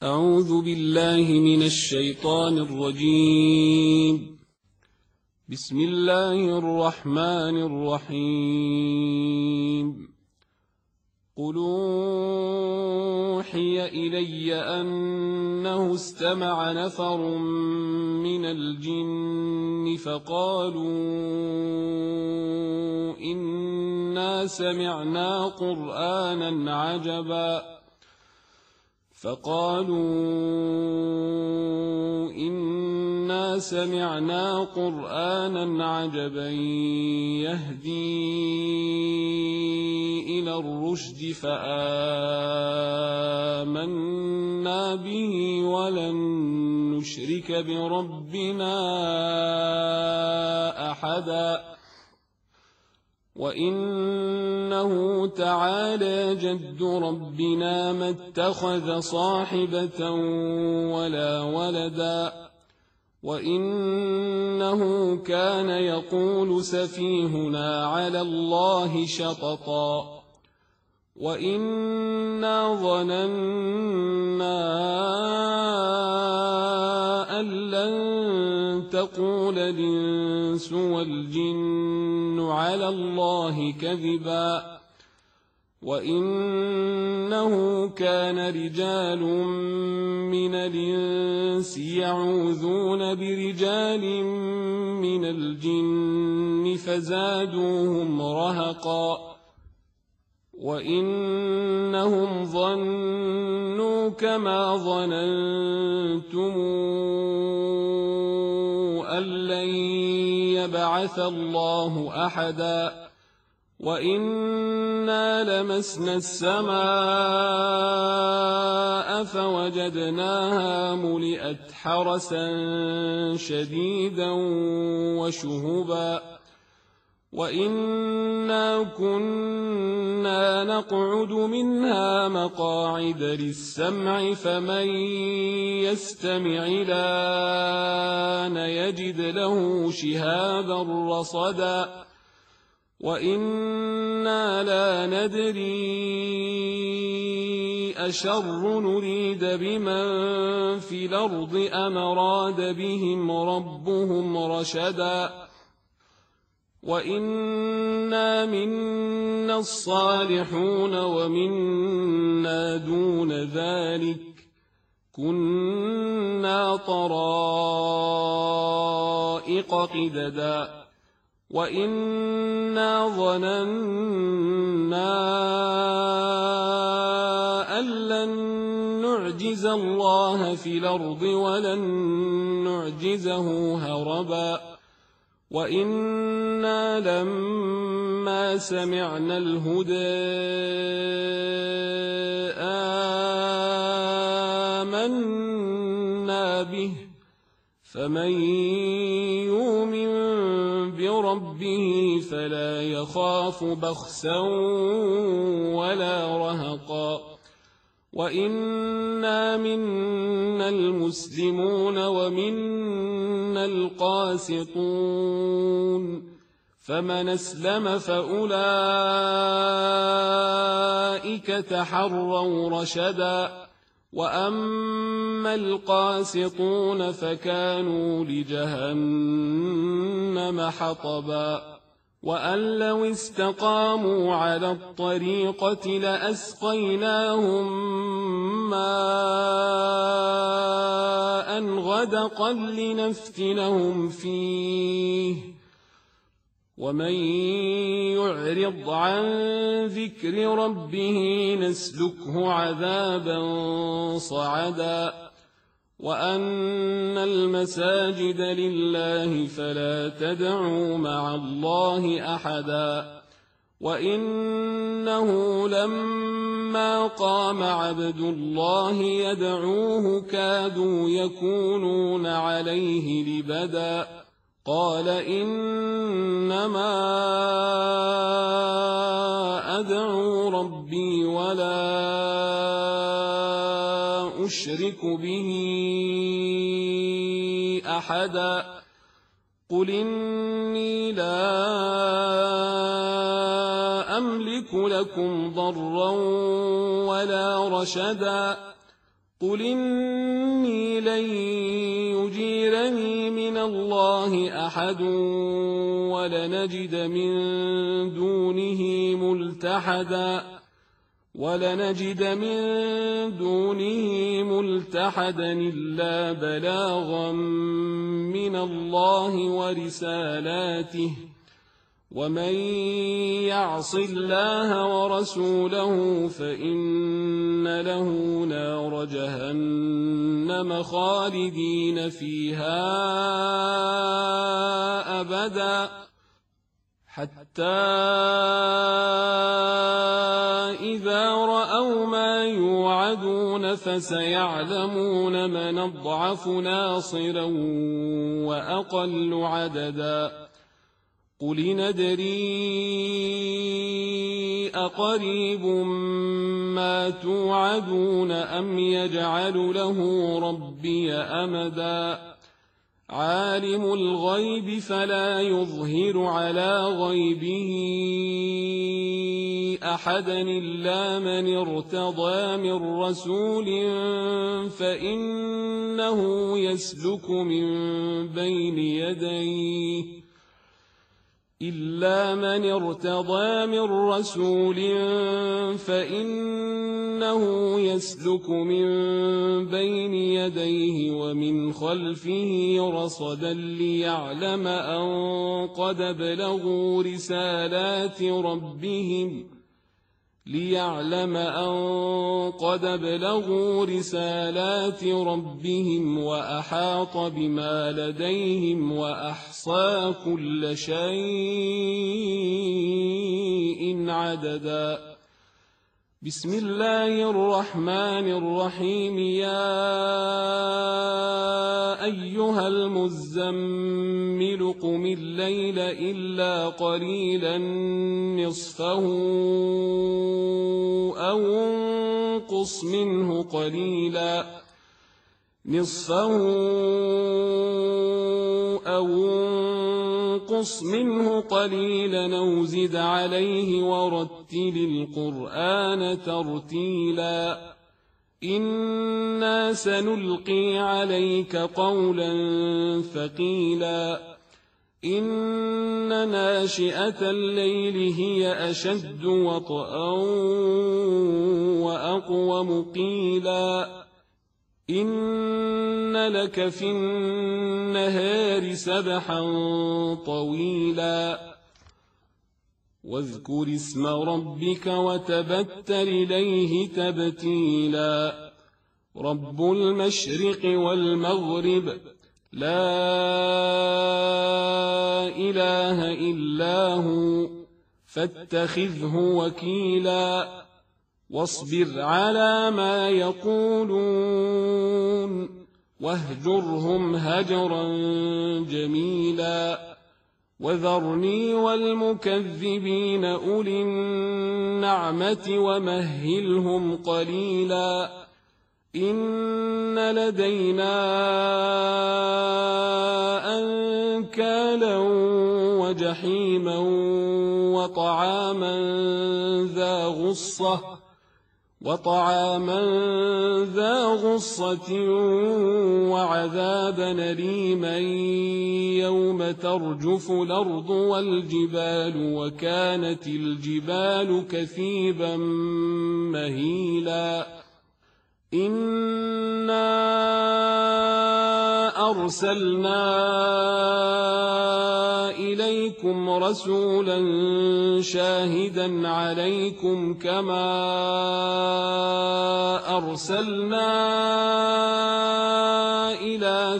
أعوذ بالله من الشيطان الرجيم. بسم الله الرحمن الرحيم. قل أوحي إلي أنه استمع نفر من الجن فقالوا إنا سمعنا قرآنا عجبا يهدي إلى الرشد فآمنا به ولن نشرك بربنا أحدا وإنه تعالى جد ربنا ما اتخذ صاحبة ولا ولدا وإنه كان يقول سفيهنا على الله شططا وإنا ظننا أن لن تقول الإنس والجن على الله كذبا وإنه كان رجال من الإنس يعوذون برجال من الجن فزادوهم رهقا وإنهم ظنوا كما ظننتم أن لن يبعث الله أحدا وإنا لمسنا السماء فوجدناها ملئت حرسا شديدا وشهبا وإنا كنا نقعد منها مقاعد للسمع فمن يستمع الآن يجد له شهابا رصدا وإنا لا ندري أشر نريد بمن في الأرض أم أراد بهم ربهم رشدا وإنا منا الصالحون ومنا دون ذلك كنا طرائق قددا وإنا ظننا أن لن نعجز الله في الأرض ولن نعجزه هربا وإنا لما سمعنا الهدى آمنا به فمن يؤمن بربه فلا يخاف بخسا ولا رهقا وإنا منا المسلمون ومنا القاسطون فمن أسلم فأولئك تحروا رشدا وأما القاسطون فكانوا لجهنم حطبا وأن لو استقاموا على الطريقة لأسقيناهم ماء غدقا لنفتنهم فيه ومن يعرض عن ذكر ربه نسلكه عذابا صعدا وأن المساجد لله فلا تدعوا مع الله أحدا وإنه لما قام عبد الله يدعوه كادوا يكونون عليه لبدا قال إنما أدعو ربي ولا أشرك به أحدا قل إني لا أملك لكم ضرا ولا رشدا قل إني لن يجيرني من الله أحد ولنجد من دونه ملتحدا إلا بلاغا من الله ورسالاته ومن يعص الله ورسوله فإن له نار جهنم خالدين فيها أبدا حتى إذا رأوا ما يوعدون فسيعلمون من أضعف ناصرا وأقل عددا قل ندري أقريب ما توعدون أم يجعل له ربي أمدا عالم الغيب فلا يظهر على غيبه أحدا إلا من ارتضى من رسول فإنه يسلك من بين يديه ومن خلفه رصدا ليعلم أن قد بلغوا رسالات ربهم وأحاط بما لديهم وأحصى كل شيء عددا بسم الله الرحمن الرحيم يا أيها المزمل قم الليل إلا قليلا نصفه أو انقص منه قليلا أو زد عليه ورتل القرآن ترتيلا إنا سنلقي عليك قولا ثقيلا إن ناشئة الليل هي أشد وطئا وأقوم قيلا إن لك في النهار سبحا طويلا واذكر اسم ربك وتبتل إليه تبتيلا رب المشرق والمغرب لا إله إلا هو فاتخذه وكيلا واصبر على ما يقولون واهجرهم هجرا جميلا وذرني والمكذبين أولي النعمة ومهلهم قليلا إن لدينا أنكالا وجحيما وطعاما ذا غصة وعذابا أليما يوم ترجف الأرض والجبال وكانت الجبال كثيبا مهيلا إنا أرسلنا إليكم رسولا شاهدا عليكم كما أرسلنا إلى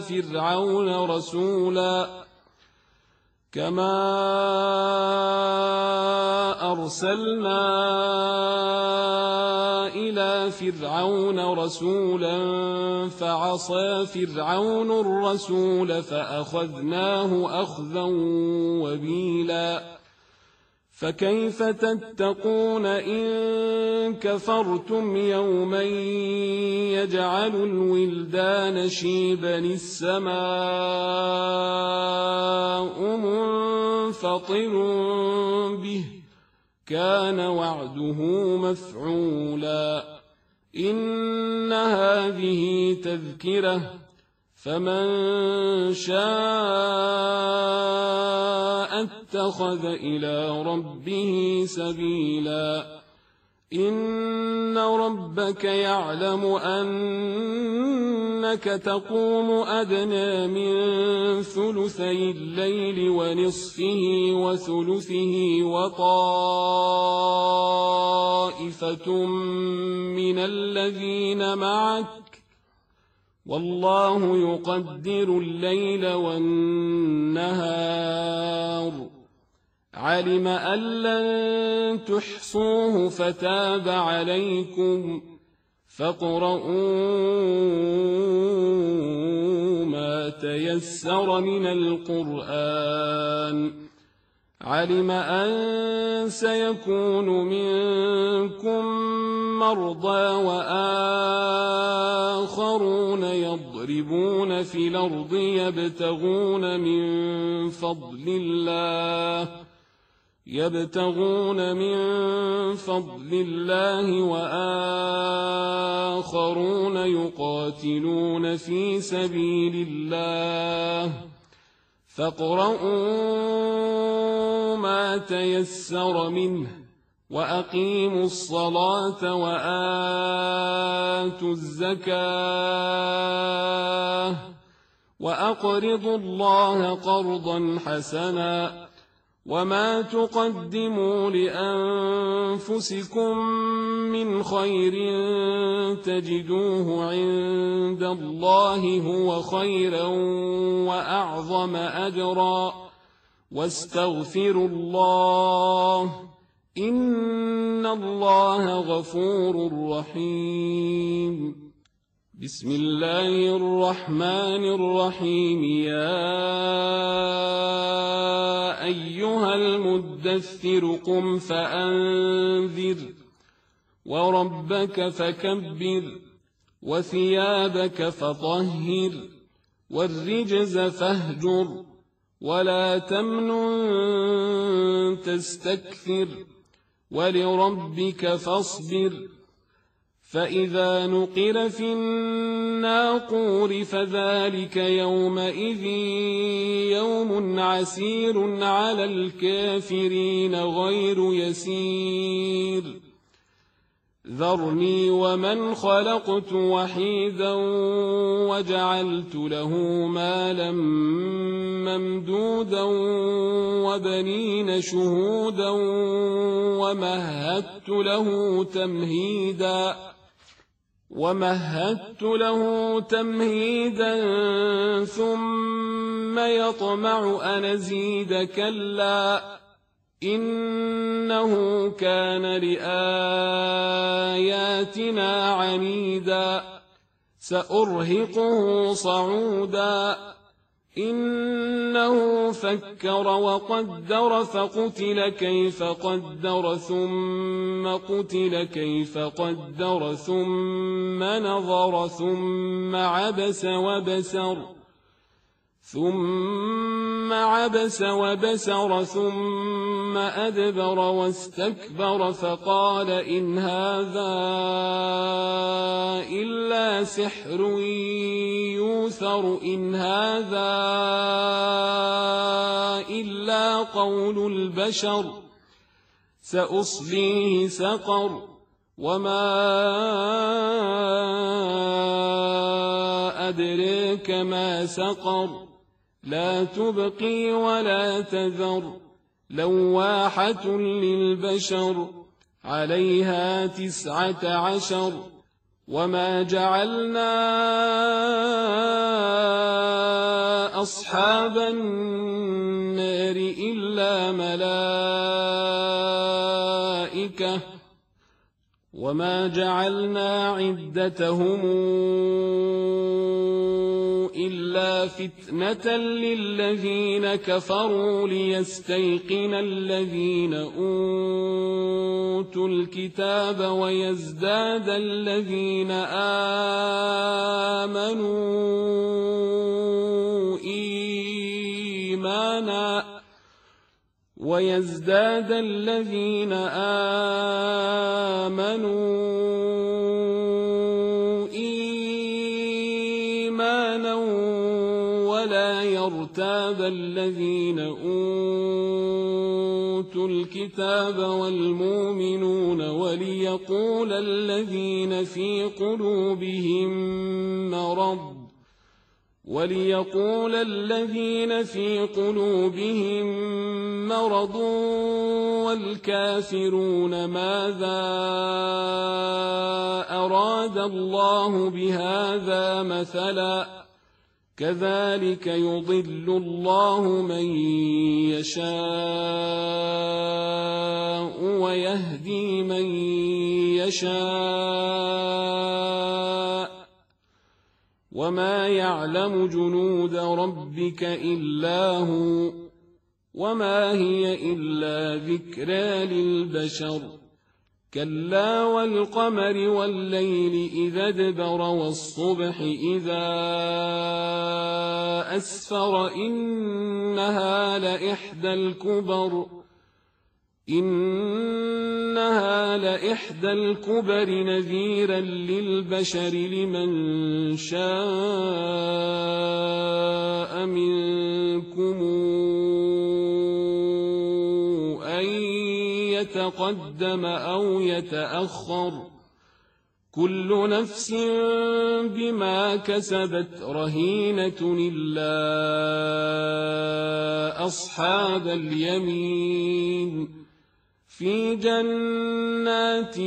فرعون رسولا فعصى فرعون الرسول فأخذناه أخذا وبيلا فكيف تتقون إن كفرتم يوما يجعل الولدان شيبا السماء منفطر به كان وعده مفعولا إن هذه تذكرة فمن شاء اتخذ إلى ربه سبيلا إن ربك يعلم أنك تقوم أدنى من ثلثي الليل ونصفه وثلثه وطائفة من الذين معك والله يقدر الليل والنهار علم أن لن تحصوه فتاب عليكم فاقرؤوا ما تيسر من القرآن علم أن سيكون منكم مرضى وآخرون يضربون في الأرض يبتغون من فضل الله وآخرون يقاتلون في سبيل الله فاقرؤوا ما تيسر منه وأقيموا الصلاة وآتوا الزكاة وأقرضوا الله قرضا حسنا وما تقدموا لأنفسكم من خير تجدوه عند الله هو خيرا وأعظم أجرا واستغفروا الله إن الله غفور رحيم بسم الله الرحمن الرحيم يا أيها المدثر قم فأنذر وربك فكبر وثيابك فطهر والرجز فاهجر ولا تمنن تستكثر ولربك فاصبر فإذا نقر في الناقور فذلك يومئذ يوم عسير على الكافرين غير يسير ذرني ومن خلقت وحيدا وجعلت له مالا ممدودا وبنين شهودا ومهدت له تمهيدا ثم يطمع أن أزيد كلا إنه كان لآياتنا عنيدا سأرهقه صعودا إنه فكر وقدر فقتل كيف قدر ثم قتل كيف قدر ثم نظر ثم عبس وبسر ثم أدبر واستكبر فقال إن هذا إلا سحر يوثر إن هذا إلا قول البشر سأصليه سقر وما أدريك ما سقر لا تبقي ولا تذر لواحة للبشر عليها 19 وما جعلنا أصحاب النار إلا ملائكة وما جعلنا عدتهم إلا فتنة للذين كفروا ليستيقن الذين أوتوا الكتاب ويزداد الذين آمنوا ارتاب الذين أوتوا الكتاب والمؤمنون وليقول الذين في قلوبهم مرض والكافرون ماذا أراد الله بهذا مثلا كذلك يضل الله من يشاء ويهدي من يشاء وما يعلم جنود ربك إلا هو وما هي إلا ذكرى للبشر كلا والقمر والليل إذا ادبر والصبح إذا أسفر إنها لإحدى الكبر نذيرا للبشر لمن شاء منكم أن يتقدم أو يتأخر كل نفس بما كسبت رهينة إلا أصحاب اليمين في جنات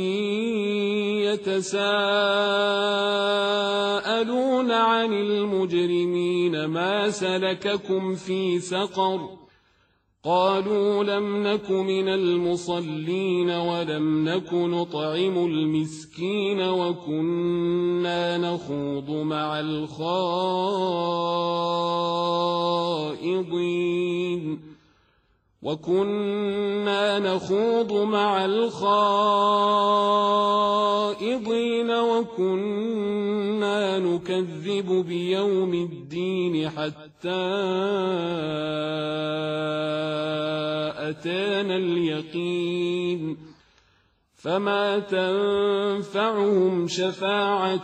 يتساءلون عن المجرمين ما سلككم في سقر قالوا لم نك من المصلين ولم نك نطعم المسكين وكنا نخوض مع الخائضين وكنا نكذب بيوم الدين حتى أتانا اليقين فما تنفعهم شفاعة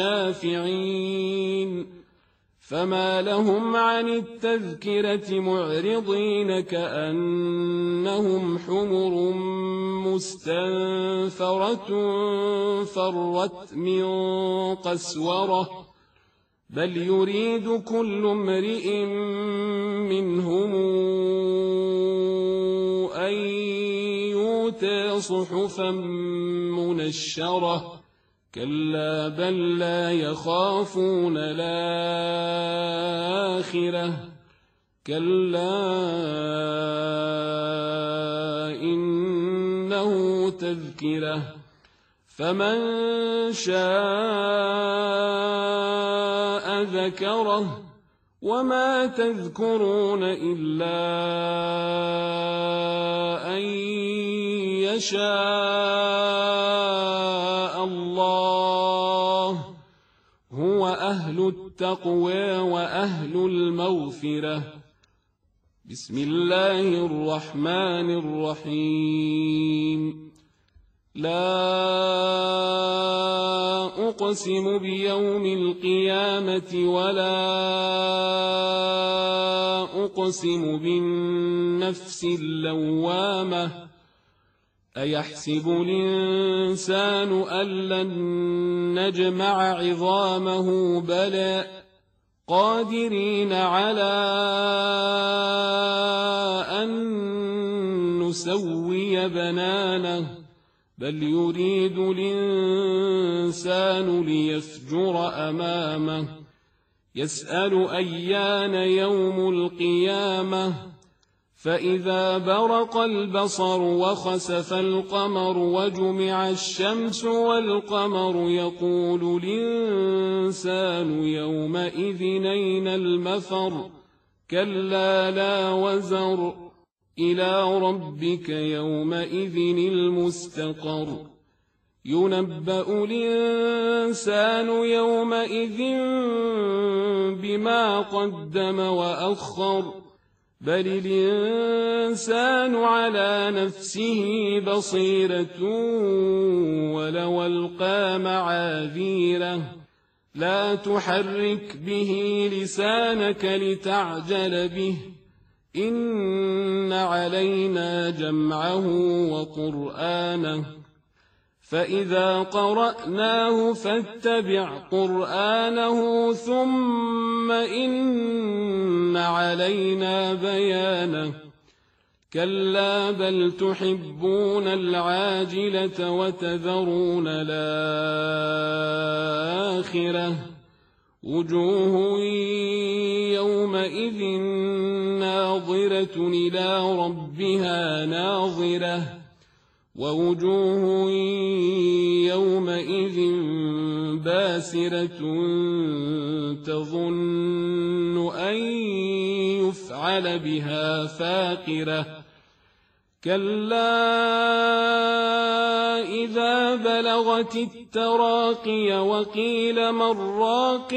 الشافعين فما لهم عن التذكرة معرضين كأنهم حمر مستنفرة فرت من قسورة بل يريد كل امرئ منهم أن يؤتى صحفا منشرة كلا بل لا يخافون الآخرة كلا إنه تذكرة فمن شاء ذكره وما تذكرون إلا أن يشاء الله هو أهل التقوى وأهل المغفرة بسم الله الرحمن الرحيم لا أقسم بيوم القيامة ولا أقسم بالنفس اللوامة أيحسب الإنسان أن لن نجمع عظامه بلى قادرين على أن نسوي بنانه بل يريد الإنسان ليفجر أمامه يسأل أيان يوم القيامة فإذا برق البصر وخسف القمر وجمع الشمس والقمر يقول الإنسان يومئذ أين المفر كلا لا وزر إلى ربك يومئذ المستقر ينبأ الإنسان يومئذ بما قدم وأخر بل الإنسان على نفسه بصيرة ولو ألقى معاذيره لا تحرك به لسانك لتعجل به إن علينا جمعه وقرآنه فإذا قرأناه فاتبع قرآنه ثم إن علينا بيانه كلا بل تحبون العاجلة وتذرون الآخرة وجوه يومئذ ناظرة إلى ربها ناظرة ووجوه يومئذ باسرة تظن أن يفعل بها فاقرة كلا إذا بلغت التراقي وقيل من راق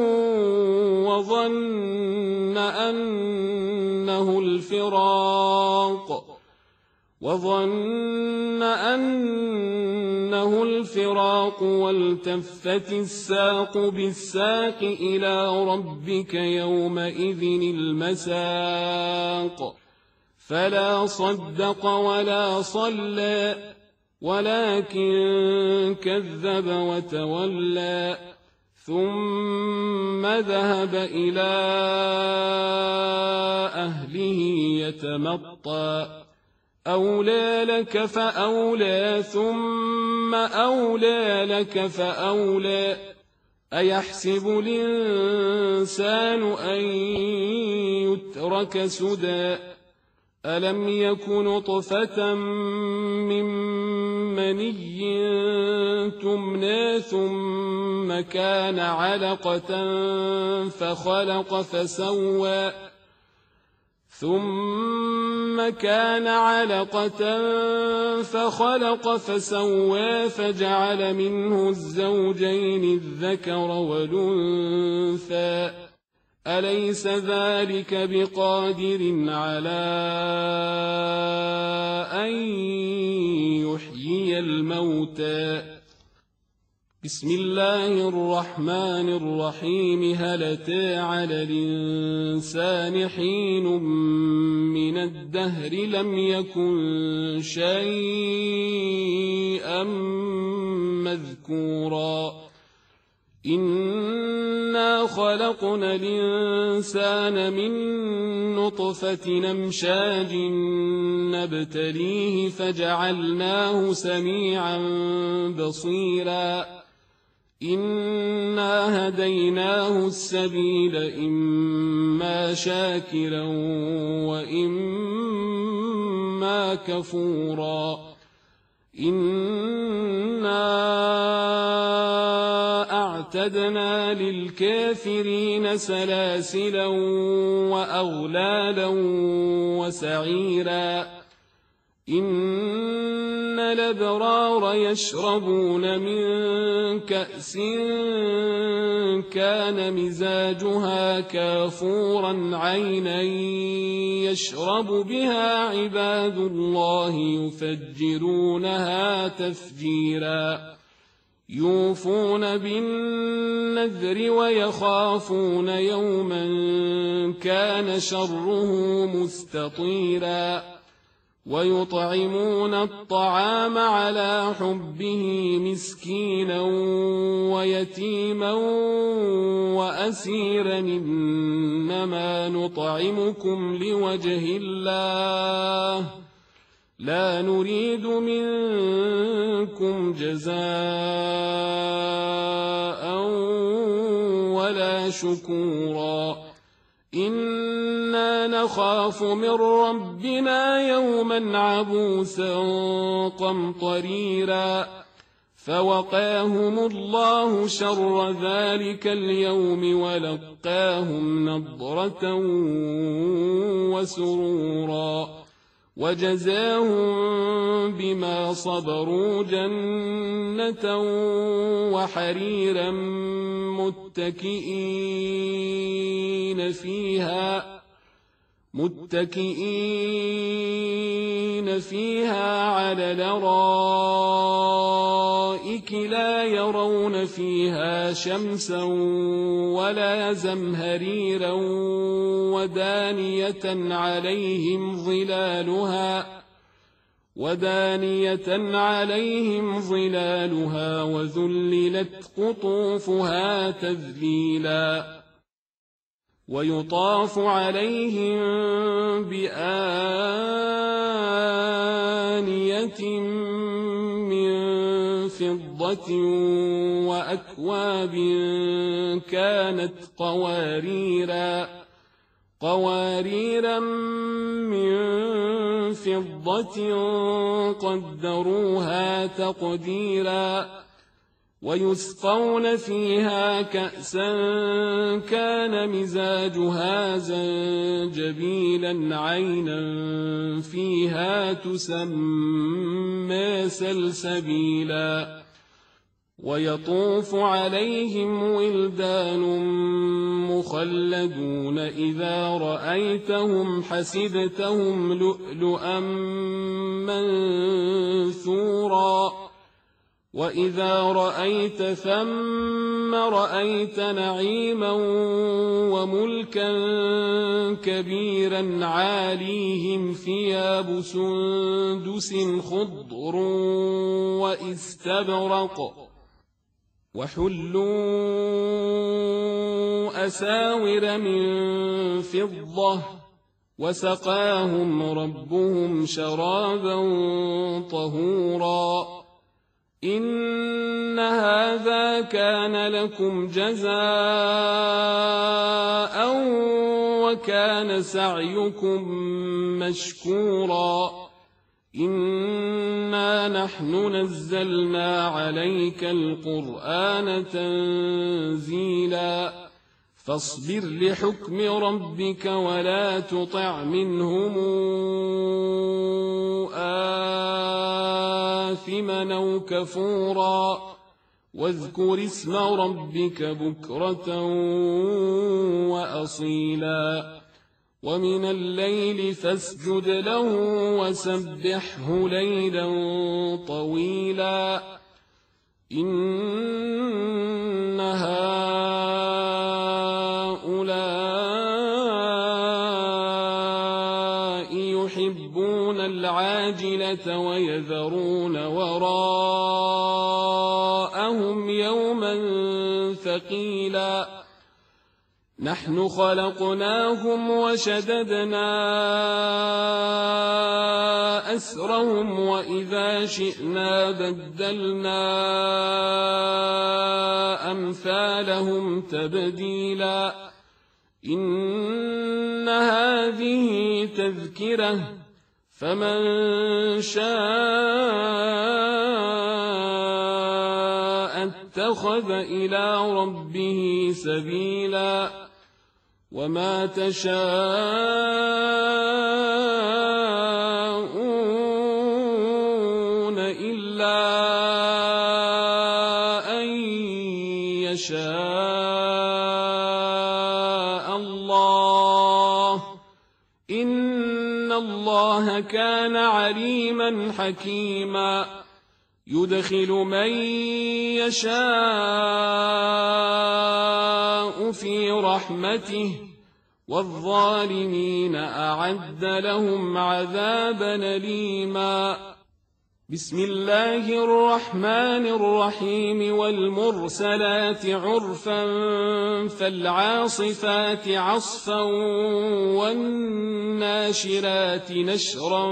وظن أنه الفراق والتفت الساق بالساق إلى ربك يومئذ المساق فلا صدق ولا صلى ولكن كذب وتولى ثم ذهب إلى أهله يتمطى أولى لك فأولى ثم أولى لك فأولى أيحسب الإنسان أن يترك سدى ألم يك نطفة من مني تمنى ثم كان علقة فخلق فسوى فجعل منه الزوجين الذكر والأنثى أليس ذلك بقادر على أن يحيي الموتى بسم الله الرحمن الرحيم هل أتى على الإنسان حين من الدهر لم يكن شيئا مذكورا إنا خلقنا الإنسان من نطفة أمشاج نبتليه فجعلناه سميعا بصيرا إنا هديناه السبيل إما شاكرا وإما كفورا إنا أعتدنا للكافرين سلاسلا وأغلالا وسعيرا إن الأبرار يشربون من كأس كان مزاجها كافورا عينا يشرب بها عباد الله يفجرونها تفجيرا يوفون بالنذر ويخافون يوما كان شره مستطيرا ويطعمون الطعام على حبه مسكينا ويتيما وأسيرا إنما نطعمكم لوجه الله لا نريد منكم جزاء ولا شكورا إنا نخاف من ربنا يوما عبوسا قمطريرا فوقاهم الله شر ذلك اليوم ولقاهم نضرة وسرورا وجزاهم بما صبروا جنة وحريرا متكئين فيها متكئين فيها على الأرائك لا يرون فيها شمسا ولا زمهريرا ودانية عليهم ظلالها وذللت قطوفها تذليلا ويطاف عليهم بآنية من فضة وأكواب كانت قواريرا من فضة قدروها تقديرا ويسقون فيها كأسا كان مزاجها زنجبيلا عينا فيها تسمى سلسبيلا ويطوف عليهم ولدان مخلدون إذا رأيتهم حسبتهم لؤلؤا منثورا وإذا رأيت ثم رأيت نعيما وملكا كبيرا عاليهم ثياب سندس خضر واستبرق وحلوا أساور من فضة وسقاهم ربهم شرابا طهورا إن هذا كان لكم جزاء وكان سعيكم مشكورا إنا نحن نزلنا عليك القرآن تنزيلا فاصبر لحكم ربك ولا تطع منهم آثما أو كفورا واذكر اسم ربك بكرة وأصيلا ومن الليل فاسجد له وسبحه ليلا طويلا إن هؤلاء يحبون العاجلة ويذرون وراءهم يوما ثقيلا نحن خلقناهم وشددنا أسرهم وإذا شئنا بدلنا أمثالهم تبديلا إن هذه تذكرة فمن شاء اتخذ إلى ربه سبيلا وما تشاءون إلا أن يشاء الله إن الله كان عليما حكيما يدخل من يشاء في رحمته والظالمين أعد لهم عذابا أليما بسم الله الرحمن الرحيم والمرسلات عرفا فالعاصفات عصفا والناشرات نشرا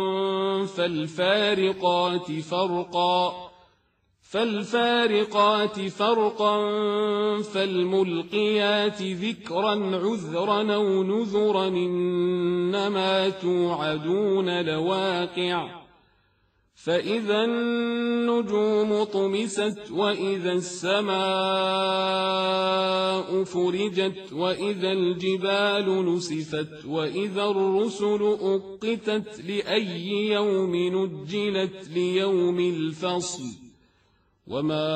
فالفارقات فرقا فالملقيات ذكرا عذرا أو نذرا إنما توعدون لواقع فإذا النجوم طمست وإذا السماء فرجت وإذا الجبال نسفت وإذا الرسل أقتت لأي يوم نجلت ليوم الفصل وما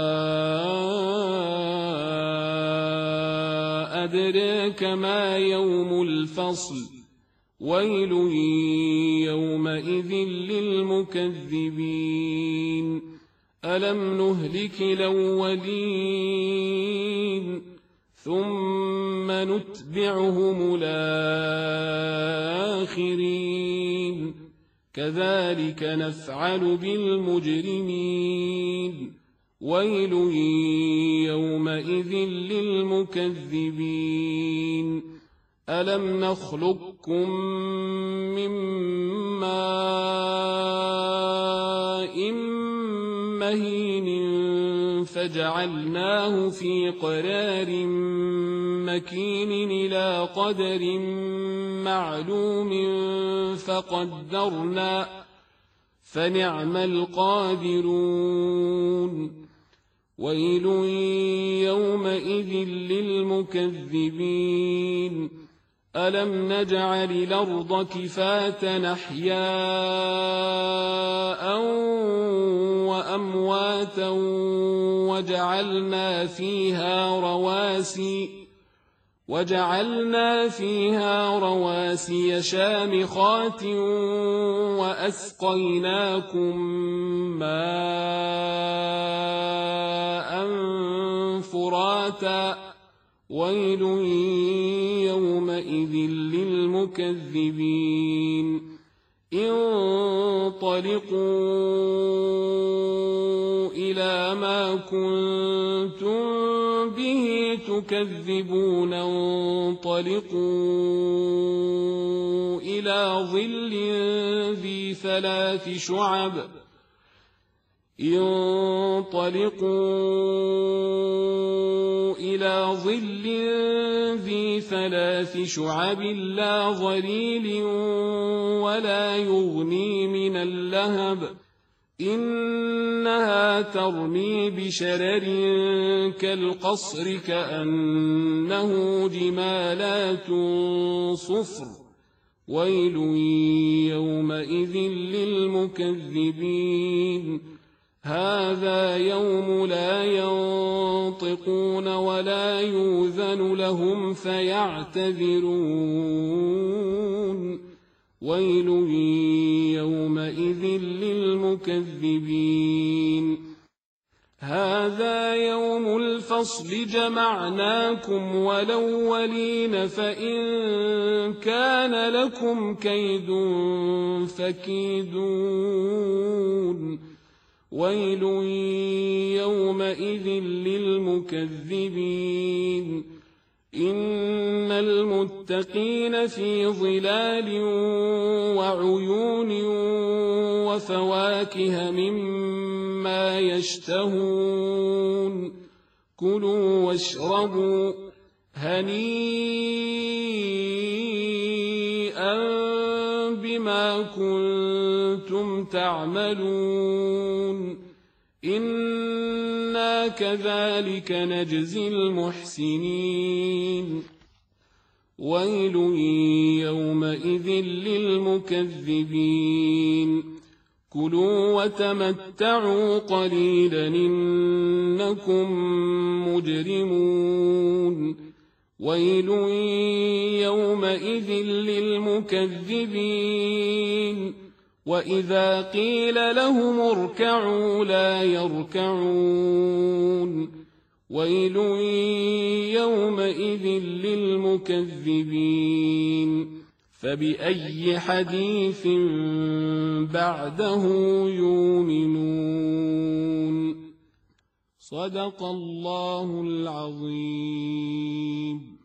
أدراك ما يوم الفصل ويل يومئذ للمكذبين ألم نهلك الأولين ثم نتبعهم الآخرين كذلك نفعل بالمجرمين ويل يومئذ للمكذبين ألم نخلقكم من ماء مهين فجعلناه في قرار مكين إلى قدر معلوم فقدرنا فنعم القادرون ويل يومئذ للمكذبين ألم نجعل الأرض كفاة أحياء وأمواتا وجعلنا فيها رواسي شامخات وأسقيناكم ماء فراتا ويل يومئذ للمكذبين انطلقوا إلى ما كنتم به تكذبون انطلقوا إلى ظل ذي ثلاث شعب لا ظليل ولا يغني من اللهب إنها ترمي بشرر كالقصر كأنه جمالات صفر ويل يومئذ للمكذبين هذا يوم لا ينطقون ولا يؤذن لهم فيعتذرون ويل يومئذ للمكذبين هذا يوم الفصل جمعناكم والأولين فإن كان لكم كيد فكيدون ويل يومئذ للمكذبين إن المتقين في ظلال وعيون وفواكه مما يشتهون كلوا واشربوا هنيئا بما كنتم تعملون إنا كذلك نجزي المحسنين ويل يومئذ للمكذبين كلوا وتمتعوا قليلا إنكم مجرمون ويل يومئذ للمكذبين وإذا قيل لهم اركعوا لا يركعون ويل يومئذ للمكذبين فبأي حديث بعده يؤمنون صدق الله العظيم.